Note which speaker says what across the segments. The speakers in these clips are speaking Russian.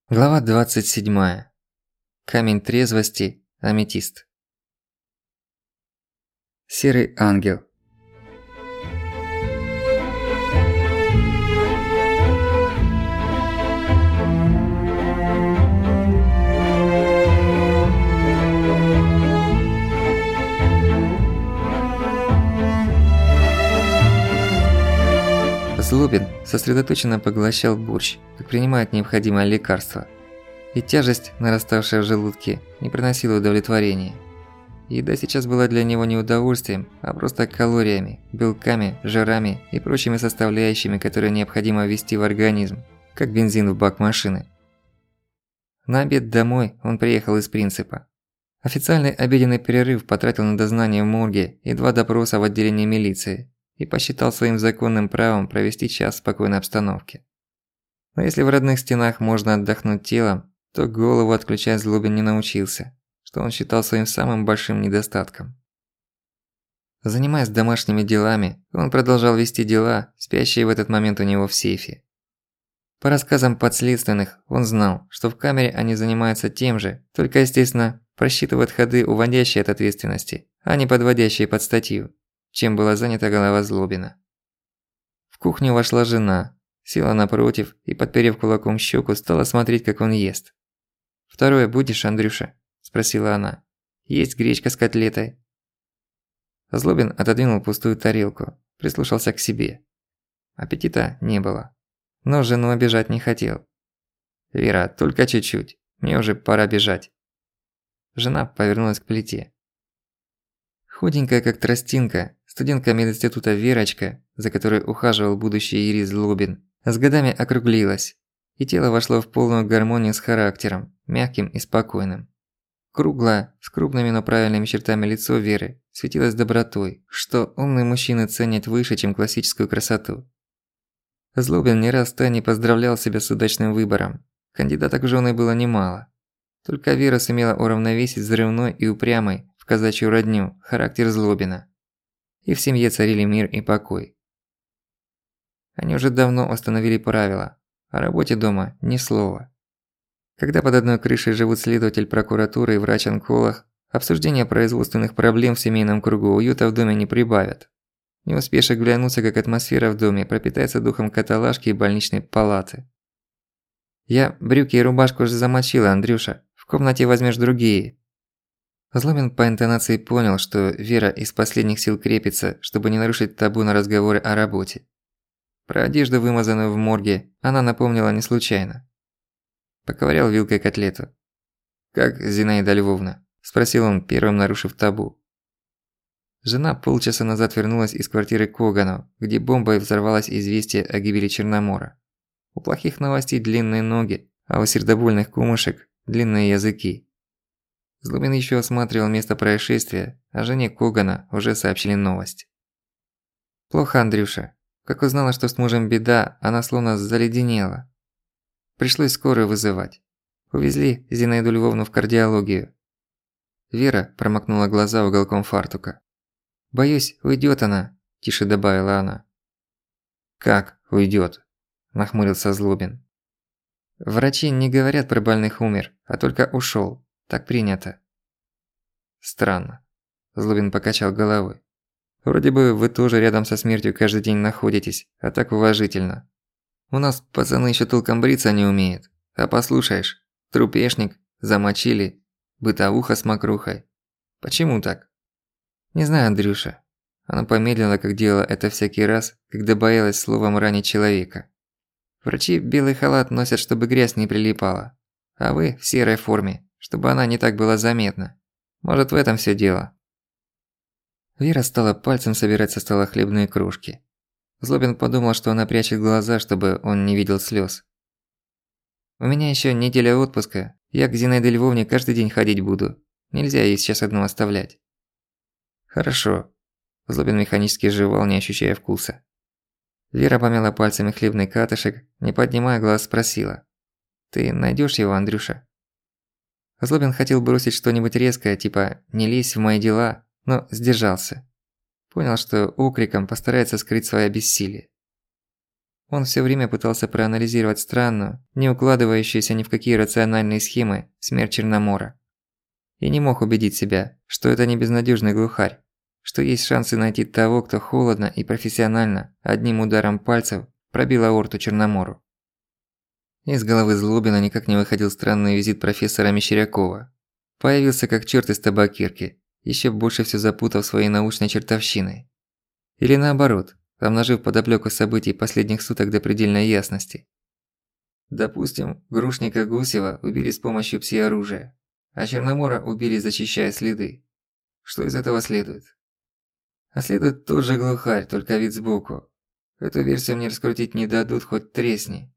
Speaker 1: Глава 27. Камень трезвости. Аметист. Серый ангел. Злобин сосредоточенно поглощал борщ, как принимает необходимое лекарство. И тяжесть, нараставшая в желудке, не приносила удовлетворения. Еда сейчас была для него не удовольствием, а просто калориями, белками, жирами и прочими составляющими, которые необходимо ввести в организм, как бензин в бак машины. На обед домой он приехал из принципа. Официальный обеденный перерыв потратил на дознание в морге и 2 допроса в отделении милиции и посчитал своим законным правом провести час в спокойной обстановке. Но если в родных стенах можно отдохнуть телом, то голову отключать Злобин не научился, что он считал своим самым большим недостатком. Занимаясь домашними делами, он продолжал вести дела, спящие в этот момент у него в сейфе. По рассказам подследственных, он знал, что в камере они занимаются тем же, только, естественно, просчитывают ходы, уводящие от ответственности, а не подводящие под статью, чем была занята голова Злобина. В кухню вошла жена, села напротив и, подперев кулаком щеку, стала смотреть, как он ест. «Второе будешь, Андрюша?» – спросила она. «Есть гречка с котлетой». Злобин отодвинул пустую тарелку, прислушался к себе. Аппетита не было, но жену обижать не хотел. «Вера, только чуть-чуть, мне уже пора бежать». Жена повернулась к плите. Худенькая, как тростинка, студентка мединститута Верочка, за которой ухаживал будущий юрист Злобин, с годами округлилась, и тело вошло в полную гармонию с характером, мягким и спокойным. Круглое, с крупными, но правильными чертами лицо Веры светилось добротой, что умные мужчины ценят выше, чем классическую красоту. Злобин не раз втайне поздравлял себя с удачным выбором. Кандидаток в жены было немало. Только Вера сумела уравновесить взрывной и упрямый, в казачью родню, характер Злобина. И в семье царили мир и покой. Они уже давно установили правила. О работе дома ни слова. Когда под одной крышей живут следователь прокуратуры и врач-онколог, обсуждение производственных проблем в семейном кругу уюта в доме не прибавят. Не успеешь оглянуться, как атмосфера в доме пропитается духом каталажки и больничной палаты. «Я брюки и рубашку уже замочила, Андрюша. В комнате возьмешь другие». Злобин по интонации понял, что Вера из последних сил крепится, чтобы не нарушить табу на разговоры о работе. Про одежду, вымазанную в морге, она напомнила не случайно. Поковырял вилкой котлету. «Как Зинаида Львовна?» – спросил он, первым нарушив табу. Жена полчаса назад вернулась из квартиры Коганов, где бомбой взорвалось известие о гибели Черномора. У плохих новостей длинные ноги, а у сердобольных кумушек – длинные языки. Злобин ещё осматривал место происшествия, а жене Когана уже сообщили новость. «Плохо, Андрюша. Как узнала, что с мужем беда, она словно заледенела. Пришлось скорую вызывать. Увезли Зинаиду Львовну в кардиологию». Вера промокнула глаза уголком фартука. «Боюсь, уйдёт она», – тише добавила она. «Как уйдёт?» – нахмурился Злобин. «Врачи не говорят про больных умер, а только ушёл. Так принято». «Странно», – Злобин покачал головой. «Вроде бы вы тоже рядом со смертью каждый день находитесь, а так уважительно. У нас пацаны ещё толком бриться не умеют. А послушаешь, трупешник, замочили, бытовуха с мокрухой. Почему так?» «Не знаю, Андрюша». Она помедлила, как делала это всякий раз, когда боялась словом ранить человека. «Врачи белый халат носят, чтобы грязь не прилипала. А вы в серой форме, чтобы она не так была заметна. Может, в этом всё дело». Вера стала пальцем собирать со стола хлебные кружки. Злобин подумал, что она прячет глаза, чтобы он не видел слёз. «У меня ещё неделя отпуска. Я к Зинаиде Львовне каждый день ходить буду. Нельзя её сейчас одну оставлять». «Хорошо». Злобин механически жевал, не ощущая вкуса. Вера помяла пальцами хлебный катышек, не поднимая глаз, спросила. «Ты найдёшь его, Андрюша?» Злобин хотел бросить что-нибудь резкое, типа «не лезь в мои дела», но сдержался. Понял, что окриком постарается скрыть своё бессилие. Он всё время пытался проанализировать странную, не укладывающуюся ни в какие рациональные схемы смерть Черномора. И не мог убедить себя, что это не безнадёжный глухарь, что есть шансы найти того, кто холодно и профессионально, одним ударом пальцев, пробил аорту Черномору. Из головы Злобина никак не выходил странный визит профессора Мещерякова. Появился как чёрт из табакерки, ещё больше всё запутав своей научной чертовщиной. Или наоборот, обнажив подоплёку событий последних суток до предельной ясности. Допустим, Грушника Гусева убили с помощью пси-оружия, а Черномора убили, зачищая следы. Что из этого следует? А следует тот же глухарь, только вид сбоку. Эту версию мне раскрутить не дадут, хоть тресни.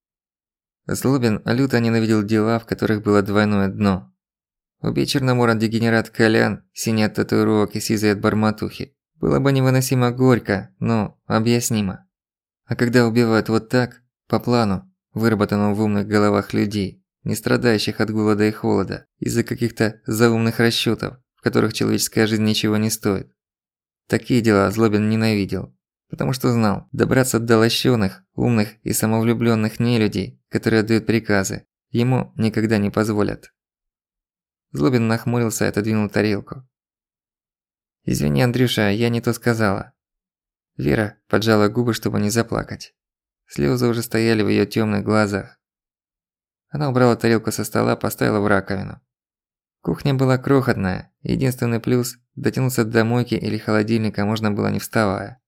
Speaker 1: Злобин люто ненавидел дела, в которых было двойное дно. Убей Черномора дегенерат Колян, синий от татуировок и сизый от барматухи. Было бы невыносимо горько, но объяснимо. А когда убивают вот так, по плану, выработанному в умных головах людей, не страдающих от голода и холода, из-за каких-то заумных расчётов, в которых человеческая жизнь ничего не стоит. Такие дела Злобин ненавидел, потому что знал, добраться до лощёных, умных и самовлюблённых нелюдей, которые отдают приказы, ему никогда не позволят. Злобин нахмурился и отодвинул тарелку. «Извини, Андрюша, я не то сказала». Вера поджала губы, чтобы не заплакать. Слёзы уже стояли в её тёмных глазах. Она убрала тарелку со стола, поставила в раковину. Кухня была крохотная, единственный плюс – дотянуться до мойки или холодильника можно было не вставая.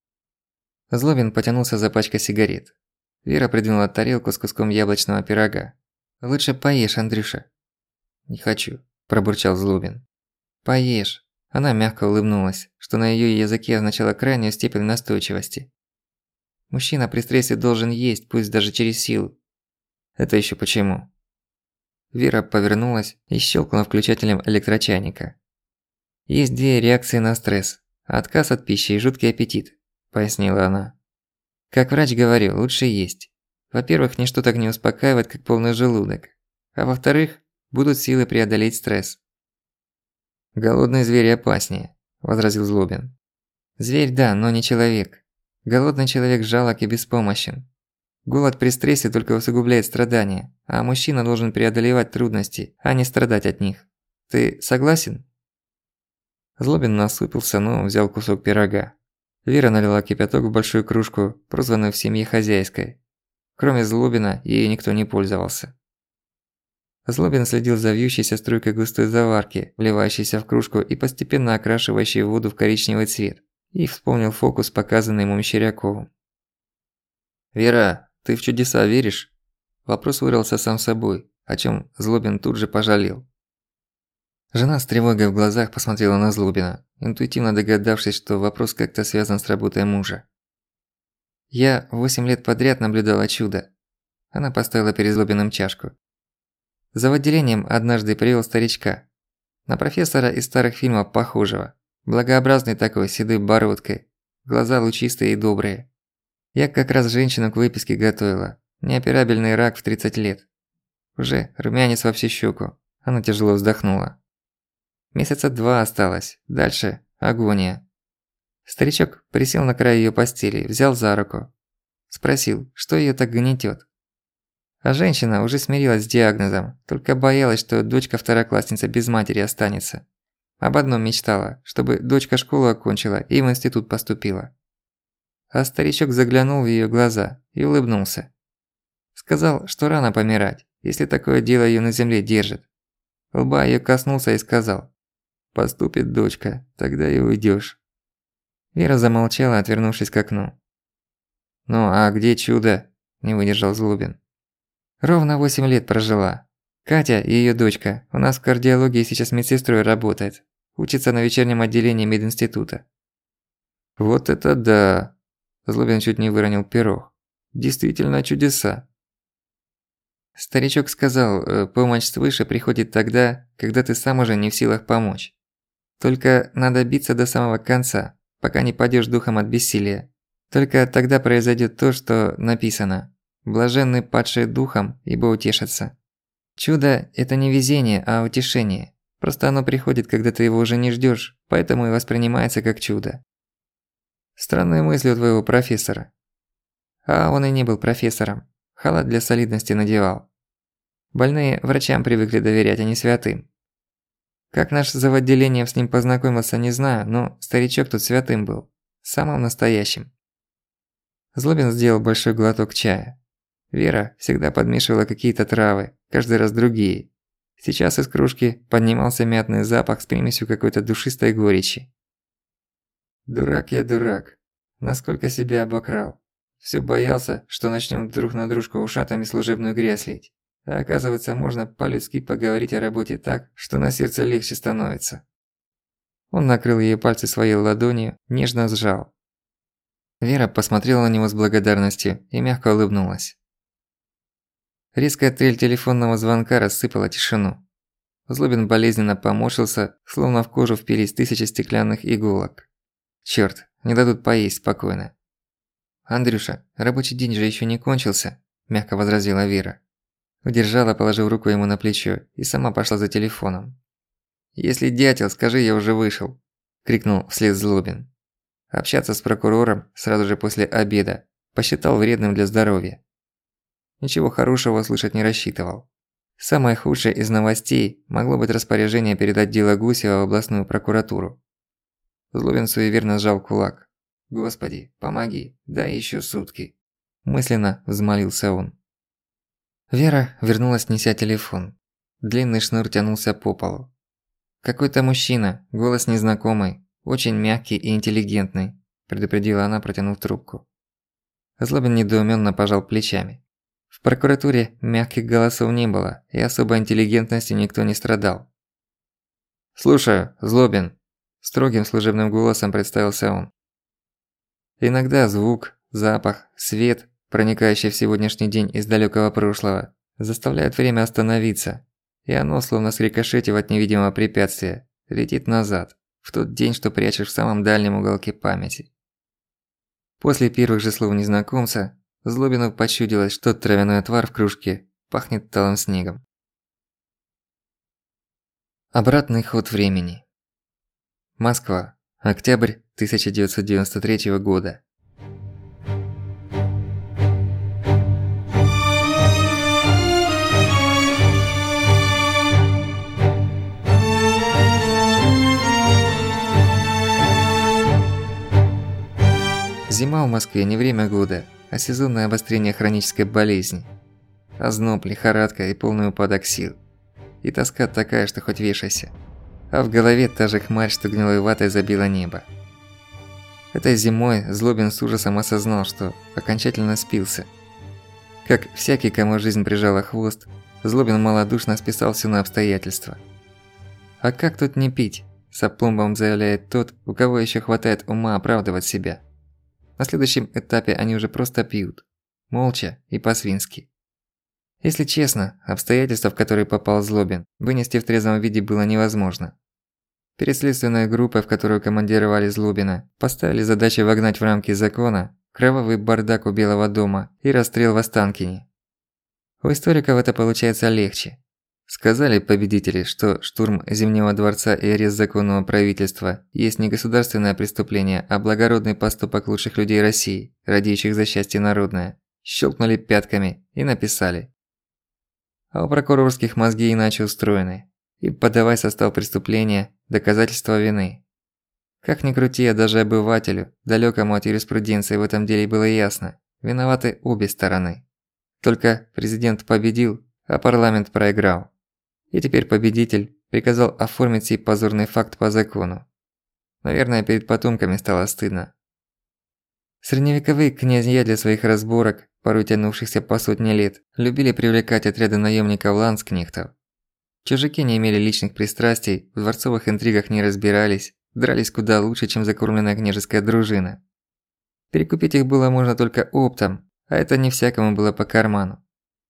Speaker 1: Злобин потянулся за пачкой сигарет. Вера придвинула тарелку с куском яблочного пирога. «Лучше поешь, Андрюша». «Не хочу», – пробурчал Злобин. «Поешь». Она мягко улыбнулась, что на её языке означало крайнюю степень настойчивости. Мужчина при стрессе должен есть, пусть даже через силу. Это ещё почему? Вера повернулась и щелкнула включателем электрочайника. Есть две реакции на стресс: отказ от пищи и жуткий аппетит, пояснила она. Как врач говорил, лучше есть. Во-первых, ничто так не успокаивает, как полный желудок. А во-вторых, будут силы преодолеть стресс. «Голодные звери опаснее», – возразил Злобин. «Зверь, да, но не человек. Голодный человек жалок и беспомощен. Голод при стрессе только усугубляет страдания, а мужчина должен преодолевать трудности, а не страдать от них. Ты согласен?» Злобин насупился, но взял кусок пирога. Вера налила кипяток в большую кружку, прозванную в семье хозяйской. Кроме Злобина, ею никто не пользовался. Злобин следил за вьющейся струйкой густой заварки, вливающейся в кружку и постепенно окрашивающей воду в коричневый цвет, и вспомнил фокус, показанный ему Мещеряковым. «Вера, ты в чудеса веришь?» Вопрос вырвался сам собой, о чём Злобин тут же пожалел. Жена с тревогой в глазах посмотрела на Злобина, интуитивно догадавшись, что вопрос как-то связан с работой мужа. «Я 8 лет подряд наблюдала чудо». Она поставила перед Злобиным чашку. За отделением однажды привел старичка. На профессора из старых фильмов похожего. Благообразный такой, с седой бородкой. Глаза лучистые и добрые. Я как раз женщину к выписке готовила. Неоперабельный рак в 30 лет. Уже румянец во всю щеку. Она тяжело вздохнула. Месяца 2 осталось. Дальше агония. Старичок присел на край её постели, взял за руку. Спросил, что её так гнетёт. А женщина уже смирилась с диагнозом, только боялась, что дочка-второклассница без матери останется. Об одном мечтала, чтобы дочка школу окончила и в институт поступила. А старичок заглянул в её глаза и улыбнулся. Сказал, что рано помирать, если такое дело её на земле держит. Лба её коснулся и сказал: «Поступит дочка, тогда и уйдёшь». Вера замолчала, отвернувшись к окну. «Ну а где чудо?» – не выдержал Злобин. Ровно 8 лет прожила. Катя и её дочка у нас в кардиологии сейчас медсестрой работает. Учится на вечернем отделении мединститута. Вот это да! Злобин чуть не выронил пирог. Действительно чудеса. Старичок сказал, помощь свыше приходит тогда, когда ты сам уже не в силах помочь. Только надо биться до самого конца, пока не падёшь духом от бессилия. Только тогда произойдёт то, что написано. Блаженны падшие духом, ибо утешатся. Чудо – это не везение, а утешение. Просто оно приходит, когда ты его уже не ждёшь, поэтому и воспринимается как чудо. Странные мысли у твоего профессора. А он и не был профессором. Халат для солидности надевал. Больные врачам привыкли доверять, а не святым. Как наш завотделением с ним познакомился, не знаю, но старичок тут святым был. Самым настоящим. Злобин сделал большой глоток чая. Вера всегда подмешивала какие-то травы, каждый раз другие. Сейчас из кружки поднимался мятный запах с примесью какой-то душистой горечи. Дурак я дурак. Насколько себя обокрал. Всё боялся, что начнём друг на дружку ушатами служебную грязь лить. А оказывается, можно по-людски поговорить о работе так, что на сердце легче становится. Он накрыл её пальцы своей ладонью, нежно сжал. Вера посмотрела на него с благодарностью и мягко улыбнулась. Резкая трель телефонного звонка рассыпала тишину. Злобин болезненно поморщился, словно в кожу впились тысячи стеклянных иголок. Чёрт, не дадут поесть спокойно. «Андрюша, рабочий день же ещё не кончился», – мягко возразила Вера. Удержала, положив руку ему на плечо, и сама пошла за телефоном. «Если дятел, скажи, я уже вышел», – крикнул вслед Злобин. Общаться с прокурором сразу же после обеда посчитал вредным для здоровья. Ничего хорошего услышать не рассчитывал. Самое худшее из новостей могло быть распоряжение передать дело Гусева в областную прокуратуру. Злобин суеверно сжал кулак. «Господи, помоги, дай ещё сутки», – мысленно взмолился он. Вера вернулась, неся телефон. Длинный шнур тянулся по полу. «Какой-то мужчина, голос незнакомый, очень мягкий и интеллигентный», – предупредила она, протянув трубку. Злобин недоуменно пожал плечами. В прокуратуре мягких голосов не было, и особой интеллигентностью никто не страдал. «Слушаю, Злобин», – строгим служебным голосом представился он. Иногда звук, запах, свет, проникающий в сегодняшний день из далёкого прошлого, заставляют время остановиться, и оно, словно срикошетив от невидимого препятствия, летит назад, в тот день, что прячешь в самом дальнем уголке памяти. После первых же слов незнакомца Злобину почудилось, что травяной отвар в кружке пахнет талым снегом. Обратный ход времени. Москва. Октябрь 1993 года. Зима в Москве не время года, а сезонное обострение хронической болезни. Озноб, лихорадка и полный упадок сил. И тоска такая, что хоть вешайся. А в голове та же хмарь, что гнилой ватой забила небо. Этой зимой Злобин с ужасом осознал, что окончательно спился. Как всякий, кому жизнь прижала хвост, Злобин малодушно списал всё на обстоятельства. А как тут не пить? С опломбом заявляет тот, у кого ещё хватает ума оправдывать себя. На следующем этапе они уже просто пьют. Молча и по-свински. Если честно, обстоятельства, в которые попал Злобин, вынести в трезвом виде было невозможно. Перед следственной группой, в которую командировали Злобина, поставили задачу вогнать в рамки закона кровавый бардак у Белого дома и расстрел в Останкине. У историков это получается легче. Сказали победители, что штурм Зимнего дворца и арест законного правительства есть не государственное преступление, а благородный поступок лучших людей России, радеющих за счастье народное. Щелкнули пятками и написали. А у прокурорских мозги иначе устроены. И подавай состав преступления, доказательства вины. Как ни крути, а даже обывателю, далёкому от юриспруденции в этом деле было ясно. Виноваты обе стороны. Только президент победил, а парламент проиграл. И теперь победитель приказал оформить сей позорный факт по закону. Наверное, перед потомками стало стыдно. Средневековые князья для своих разборок, порой тянувшихся по сотни лет, любили привлекать отряды наёмников-ландскнехтов. Чужаки не имели личных пристрастий, в дворцовых интригах не разбирались, дрались куда лучше, чем закормленная княжеская дружина. Перекупить их было можно только оптом, а это не всякому было по карману.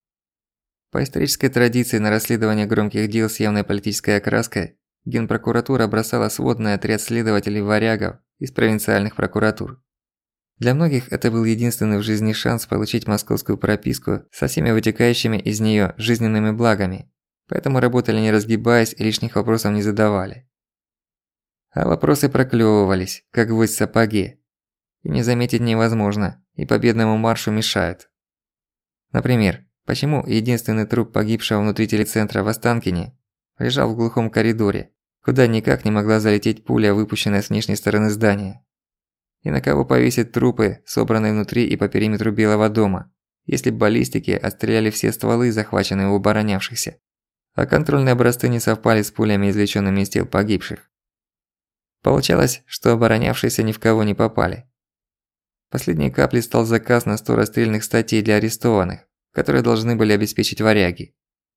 Speaker 1: По исторической традиции на расследование громких дел с явной политической окраской Генпрокуратура бросала сводный отряд следователей-варягов из провинциальных прокуратур. Для многих это был единственный в жизни шанс получить московскую прописку со всеми вытекающими из неё жизненными благами, поэтому работали не разгибаясь и лишних вопросов не задавали. А вопросы проклёвывались, как гвоздь в сапоге. И не заметить невозможно, и победному маршу мешают. Например, почему единственный труп погибшего внутри телецентра в Останкине лежал в глухом коридоре, куда никак не могла залететь пуля, выпущенная с внешней стороны здания? И на кого повесить трупы, собранные внутри и по периметру Белого дома, если баллистики отстреляли все стволы, захваченные у оборонявшихся, а контрольные образцы не совпали с пулями, извлечёнными из тел погибших? Получалось, что оборонявшиеся ни в кого не попали. Последней каплей стал заказ на 100 расстрельных статей для арестованных, которые должны были обеспечить варяги.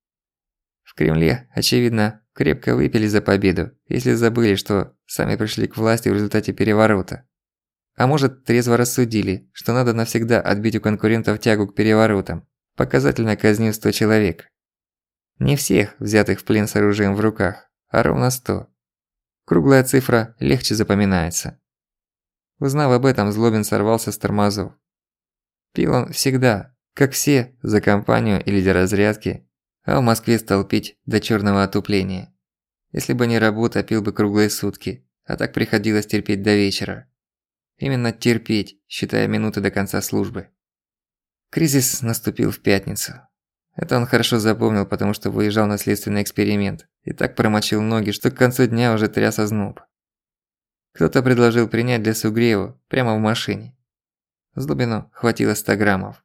Speaker 1: В Кремле, очевидно, крепко выпили за победу, если забыли, что сами пришли к власти в результате переворота. А может, трезво рассудили, что надо навсегда отбить у конкурентов тягу к переворотам, показательно казнив 100 человек. Не всех, взятых в плен с оружием в руках, а ровно 100. Круглая цифра легче запоминается. Узнав об этом, Злобин сорвался с тормозов. Пил он всегда, как все, за компанию или для разрядки, а в Москве стал пить до чёрного отупления. Если бы не работа, пил бы круглые сутки, а так приходилось терпеть до вечера. Именно терпеть, считая минуты до конца службы. Кризис наступил в пятницу. Это он хорошо запомнил, потому что выезжал на следственный эксперимент и так промочил ноги, что к концу дня уже тряс озноб. Кто-то предложил принять для сугрева прямо в машине. Злобину хватило 100 граммов.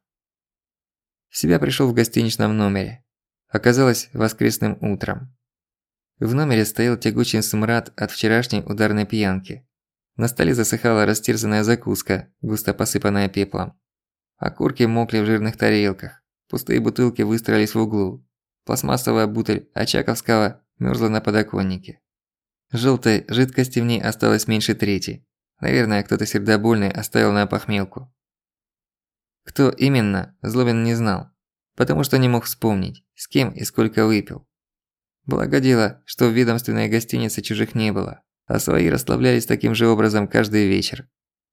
Speaker 1: В себя пришёл в гостиничном номере. Оказалось воскресным утром. В номере стоял тягучий смрад от вчерашней ударной пьянки. На столе засыхала растерзанная закуска, густо посыпанная пеплом. Окурки мокли в жирных тарелках. Пустые бутылки выстроились в углу. Пластмассовая бутыль Очаковского мёрзла на подоконнике. Жёлтой жидкости в ней осталось меньше трети. Наверное, кто-то сердобольный оставил на опохмелку. Кто именно, Злобин не знал, потому что не мог вспомнить, с кем и сколько выпил. Благо дело, что в ведомственной гостинице чужих не было, а свои расслаблялись таким же образом каждый вечер.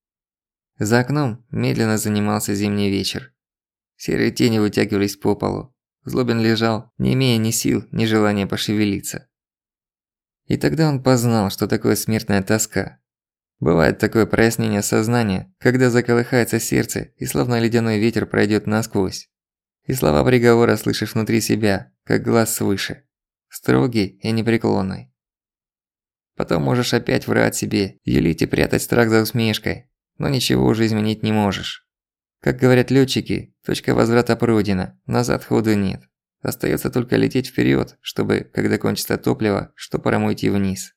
Speaker 1: За окном медленно занимался зимний вечер. Серые тени вытягивались по полу. Злобин лежал, не имея ни сил, ни желания пошевелиться. И тогда он познал, что такое смертная тоска. Бывает такое прояснение сознания, когда заколыхается сердце и словно ледяной ветер пройдёт насквозь. И слова приговора слышишь внутри себя, как глаз свыше. Строгий и непреклонный. Потом можешь опять врать себе, юлить и прятать страх за усмешкой, но ничего уже изменить не можешь. Как говорят лётчики, точка возврата пройдена, назад ходу нет. Остаётся только лететь вперёд, чтобы, когда кончится топливо, штопором уйти вниз.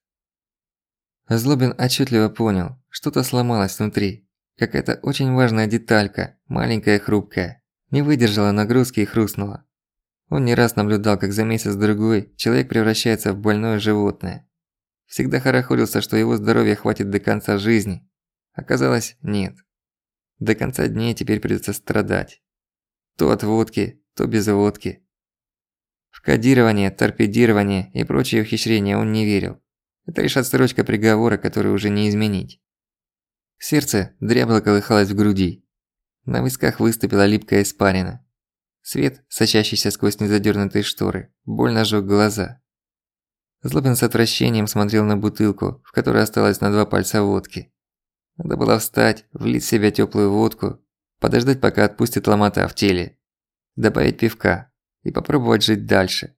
Speaker 1: Злобин отчётливо понял, что-то сломалось внутри. Какая-то очень важная деталька, маленькая и хрупкая, не выдержала нагрузки и хрустнула. Он не раз наблюдал, как за месяц-другой человек превращается в больное животное. Всегда хорохорился, что его здоровья хватит до конца жизни. Оказалось, нет. До конца дней теперь придётся страдать. То от водки, то без водки. В кодирование, торпедирование и прочие ухищрения он не верил. Это лишь отсрочка приговора, который уже не изменить. Сердце дрябло колыхалось в груди. На висках выступила липкая испарина. Свет, сочащийся сквозь незадёрнутые шторы, больно жёг глаза. Злобин с отвращением смотрел на бутылку, в которой осталось на 2 пальца водки. Надо было встать, влить в себя тёплую водку, подождать, пока отпустит ломота в теле, добавить пивка и попробовать жить дальше.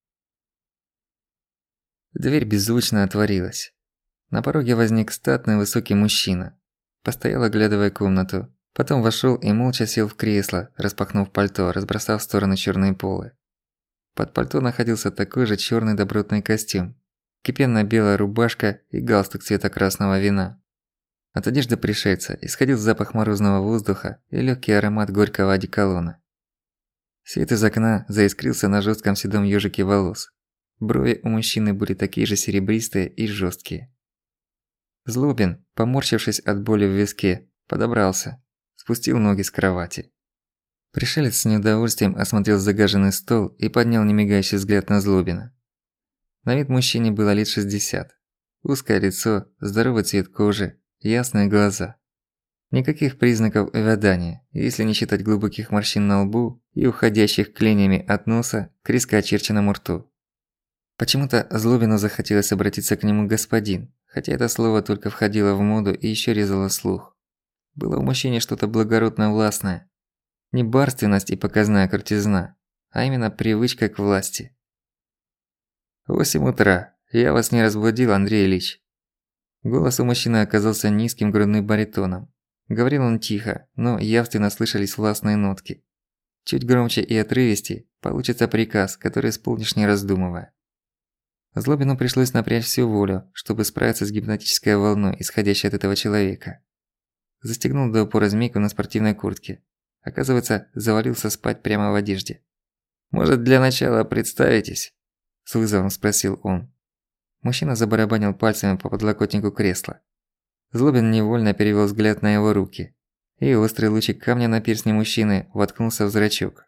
Speaker 1: Дверь беззвучно отворилась. На пороге возник статный высокий мужчина. Постоял, оглядывая комнату, потом вошёл и молча сел в кресло, распахнув пальто, разбросав в стороны чёрные полы. Под пальто находился такой же чёрный добротный костюм, кипенно-белая рубашка и галстук цвета красного вина. От одежды пришельца исходил запах морозного воздуха и лёгкий аромат горького одеколона. Свет из окна заискрился на жёстком седом ёжике волос. Брови у мужчины были такие же серебристые и жёсткие. Злобин, поморщившись от боли в виске, подобрался, спустил ноги с кровати. Пришелец с неудовольствием осмотрел загаженный стол и поднял немигающий взгляд на Злобина. На вид мужчине было лет 60. Узкое лицо, здоровый цвет кожи, ясные глаза. Никаких признаков овядания, если не считать глубоких морщин на лбу и уходящих клиньями от носа к резко очерченному рту. Почему-то Злобину захотелось обратиться к нему господин, хотя это слово только входило в моду и ещё резало слух. Было в мужчине что-то благородно-властное. Не барственность и показная крутизна, а именно привычка к власти. 8 утра. Я вас не разбудил, Андрей Ильич. Голос у мужчины оказался низким грудным баритоном. Говорил он тихо, но явственно слышались властные нотки. Чуть громче и отрывистей получится приказ, который исполнишь не раздумывая. Злобину пришлось напрячь всю волю, чтобы справиться с гипнотической волной, исходящей от этого человека. Застегнул до упора змейку на спортивной куртке. Оказывается, завалился спать прямо в одежде. «Может, для начала представитесь?» – с вызовом спросил он. Мужчина забарабанил пальцами по подлокотнику кресла. Злобин невольно перевел взгляд на его руки, и острый лучик камня на перстне мужчины воткнулся в зрачок.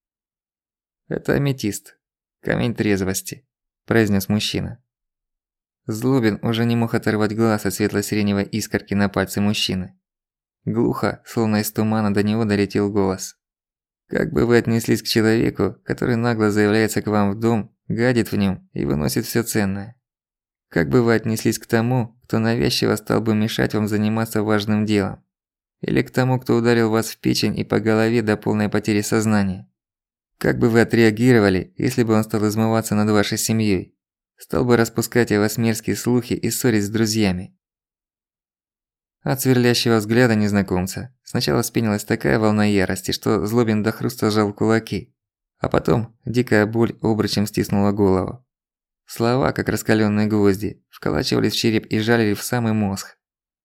Speaker 1: «Это аметист. Камень трезвости», – произнес мужчина. Злобин уже не мог оторвать глаз от светло-сиреневой искорки на пальце мужчины. Глухо, словно из тумана, до него долетел голос. «Как бы вы отнеслись к человеку, который нагло заявляется к вам в дом, гадит в нем и выносит все ценное? Как бы вы отнеслись к тому, кто навязчиво стал бы мешать вам заниматься важным делом? Или к тому, кто ударил вас в печень и по голове до полной потери сознания? Как бы вы отреагировали, если бы он стал измываться над вашей семьей? Стал бы распускать о вас мерзкие слухи и ссорить с друзьями?» От сверлящего взгляда незнакомца сначала вспенилась такая волна ярости, что Злобин до хруста сжал кулаки, а потом дикая боль обручем стиснула голову. Слова, как раскалённые гвозди, вколачивались в череп и жалили в самый мозг.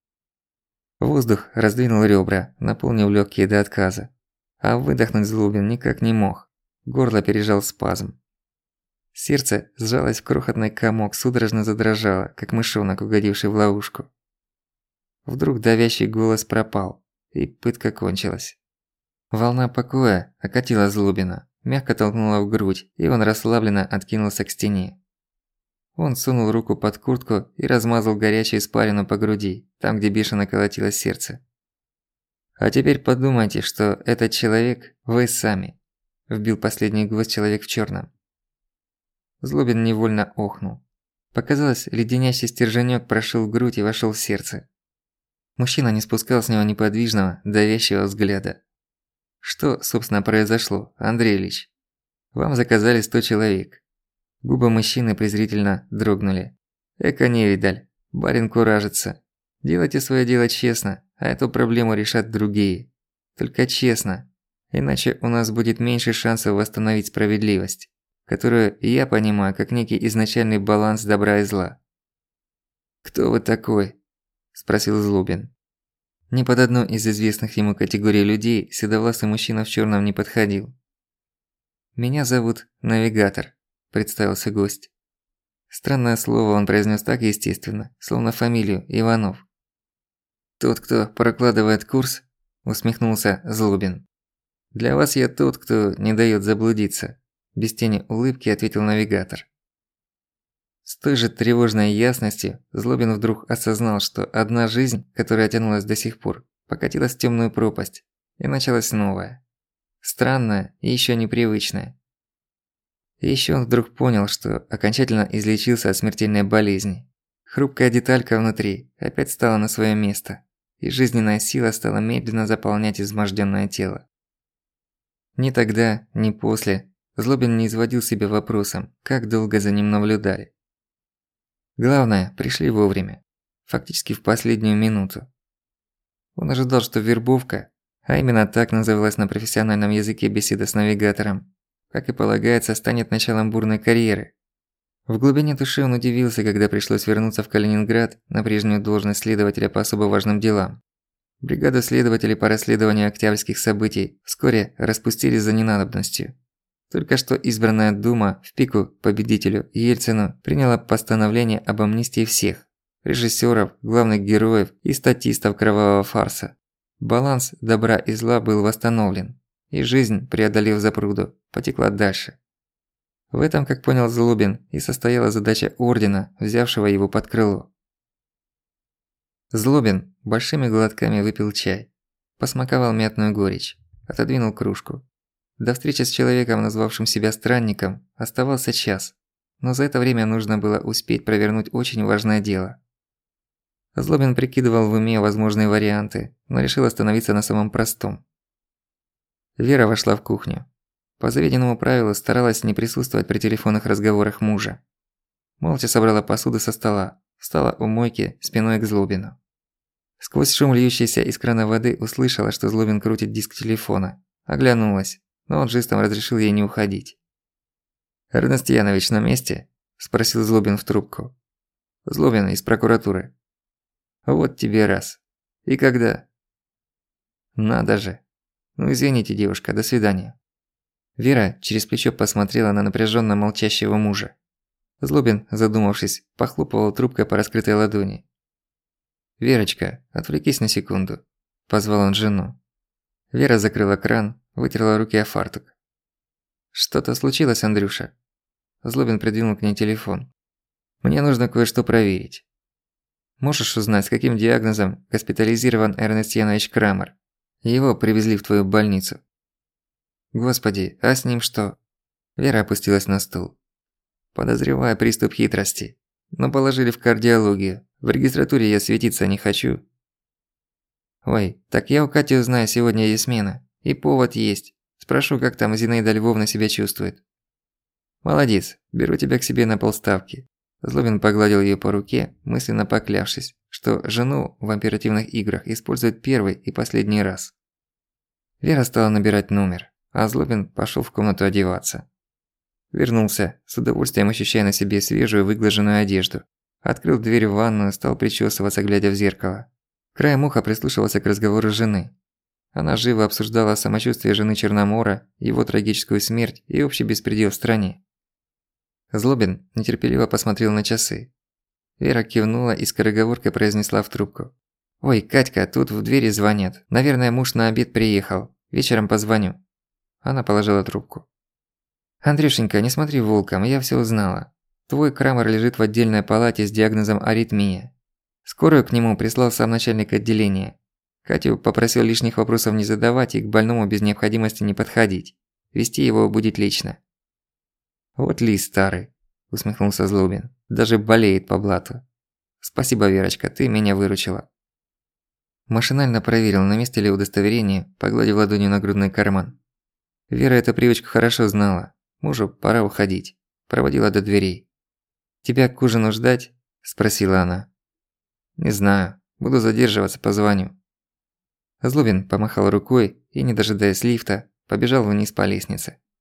Speaker 1: Воздух раздвинул ребра, наполнив легкие до отказа. А выдохнуть Злобин никак не мог. Горло пережал спазм. Сердце сжалось в крохотный комок, судорожно задрожало, как мышонок, угодивший в ловушку. Вдруг давящий голос пропал, и пытка кончилась. Волна покоя окатила Злобина, мягко толкнула в грудь, и он расслабленно откинулся к стене. Он сунул руку под куртку и размазал горячую испарину по груди, там, где бешено колотилось сердце. «А теперь подумайте, что этот человек – вы сами», – вбил последний гвоздь человек в чёрном. Злобин невольно охнул. Показалось, леденящий стерженёк прошил грудь и вошёл в сердце. Мужчина не спускал с него неподвижного, давящего взгляда. «Что, собственно, произошло, Андрей Ильич? Вам заказали 100 человек». Губы мужчины презрительно дрогнули. «Эка невидаль, барин куражится. Делайте своё дело честно, а эту проблему решат другие. Только честно, иначе у нас будет меньше шансов восстановить справедливость, которую я понимаю как некий изначальный баланс добра и зла». «Кто вы такой?» – спросил Злобин. Ни под одну из известных ему категорий людей седовласый мужчина в чёрном не подходил. «Меня зовут Навигатор», – представился гость. Странное слово он произнёс так естественно, словно фамилию Иванов. «Тот, кто прокладывает курс?» – усмехнулся Злобин. «Для вас я тот, кто не даёт заблудиться», – без тени улыбки ответил Навигатор. С той же тревожной ясностью Злобин вдруг осознал, что одна жизнь, которая тянулась до сих пор, покатилась в тёмную пропасть, и началась новая. Странная и ещё непривычная. И ещё он вдруг понял, что окончательно излечился от смертельной болезни. Хрупкая деталька внутри опять стала на своё место, и жизненная сила стала медленно заполнять измождённое тело. Ни тогда, ни после Злобин не изводил себя вопросом, как долго за ним наблюдали. Главное, пришли вовремя, фактически в последнюю минуту. Он ожидал, что вербовка, а именно так называлась на профессиональном языке беседа с навигатором, как и полагается, станет началом бурной карьеры. В глубине души он удивился, когда пришлось вернуться в Калининград на прежнюю должность следователя по особо важным делам. Бригаду следователей по расследованию октябрьских событий вскоре распустили за ненадобностью. Только что избранная Дума в пику победителю Ельцину приняла постановление об амнистии всех – режиссёров, главных героев и статистов кровавого фарса. Баланс добра и зла был восстановлен, и жизнь, преодолев запруду, потекла дальше. В этом, как понял Злобин, и состояла задача ордена, взявшего его под крыло. Злобин большими глотками выпил чай, посмаковал мятную горечь, отодвинул кружку. До встречи с человеком, назвавшим себя странником, оставался час, но за это время нужно было успеть провернуть очень важное дело. Злобин прикидывал в уме возможные варианты, но решил остановиться на самом простом. Вера вошла в кухню. По заведенному правилу старалась не присутствовать при телефонных разговорах мужа. Молча собрала посуду со стола, встала у мойки спиной к Злобину. Сквозь шум льющейся из крана воды услышала, что Злобин крутит диск телефона. Оглянулась, но он жестом разрешил ей не уходить. «Эрнест Янович на месте?» – спросил Злобин в трубку. «Злобин из прокуратуры». «Вот тебе раз. И когда?» «Надо же. Ну извините, девушка, до свидания». Вера через плечо посмотрела на напряженно молчащего мужа. Злобин, задумавшись, похлопывал трубкой по раскрытой ладони. «Верочка, отвлекись на секунду», – позвал он жену. Вера закрыла кран, вытерла руки о фартук. «Что-то случилось, Андрюша?» Злобин придвинул к ней телефон. «Мне нужно кое-что проверить. Можешь узнать, с каким диагнозом госпитализирован Эрнест Янович Крамер? Его привезли в твою больницу». «Господи, а с ним что?» Вера опустилась на стул. «Подозреваю приступ хитрости. Но положили в кардиологию. В регистратуре я светиться не хочу». «Ой, так я у Кати узнаю, сегодня ей смена. И повод есть. Спрошу, как там Зинаида Львовна себя чувствует». «Молодец, беру тебя к себе на полставки». Злобин погладил её по руке, мысленно поклявшись, что жену в оперативных играх использует первый и последний раз. Вера стала набирать номер, а Злобин пошёл в комнату одеваться. Вернулся, с удовольствием ощущая на себе свежую выглаженную одежду. Открыл дверь в ванную, стал причёсываться, глядя в зеркало. Краем уха прислушивался к разговору жены. Она живо обсуждала самочувствие жены Черномора, его трагическую смерть и общий беспредел в стране. Злобин нетерпеливо посмотрел на часы. Вера кивнула и скороговоркой произнесла в трубку. «Ой, Катька, тут в двери звонят. Наверное, муж на обед приехал. Вечером позвоню». Она положила трубку. «Андрюшенька, не смотри волком, я всё узнала. Твой Крамер лежит в отдельной палате с диагнозом аритмия. Скорую к нему прислал сам начальник отделения. Катю попросил лишних вопросов не задавать и к больному без необходимости не подходить. Вести его будет лично». «Вот лис старый», – усмехнулся Злобин. «Даже болеет по блату. Спасибо, Верочка, ты меня выручила». Машинально проверил, на месте ли удостоверение, погладив ладонью нагрудный карман. Вера эту привычку хорошо знала. Мужу пора уходить. Проводила до дверей. «Тебя к ужину ждать?» – спросила она. «Не знаю. Буду задерживаться, позвоню». Злобин помахал рукой и, не дожидаясь лифта, побежал вниз по лестнице.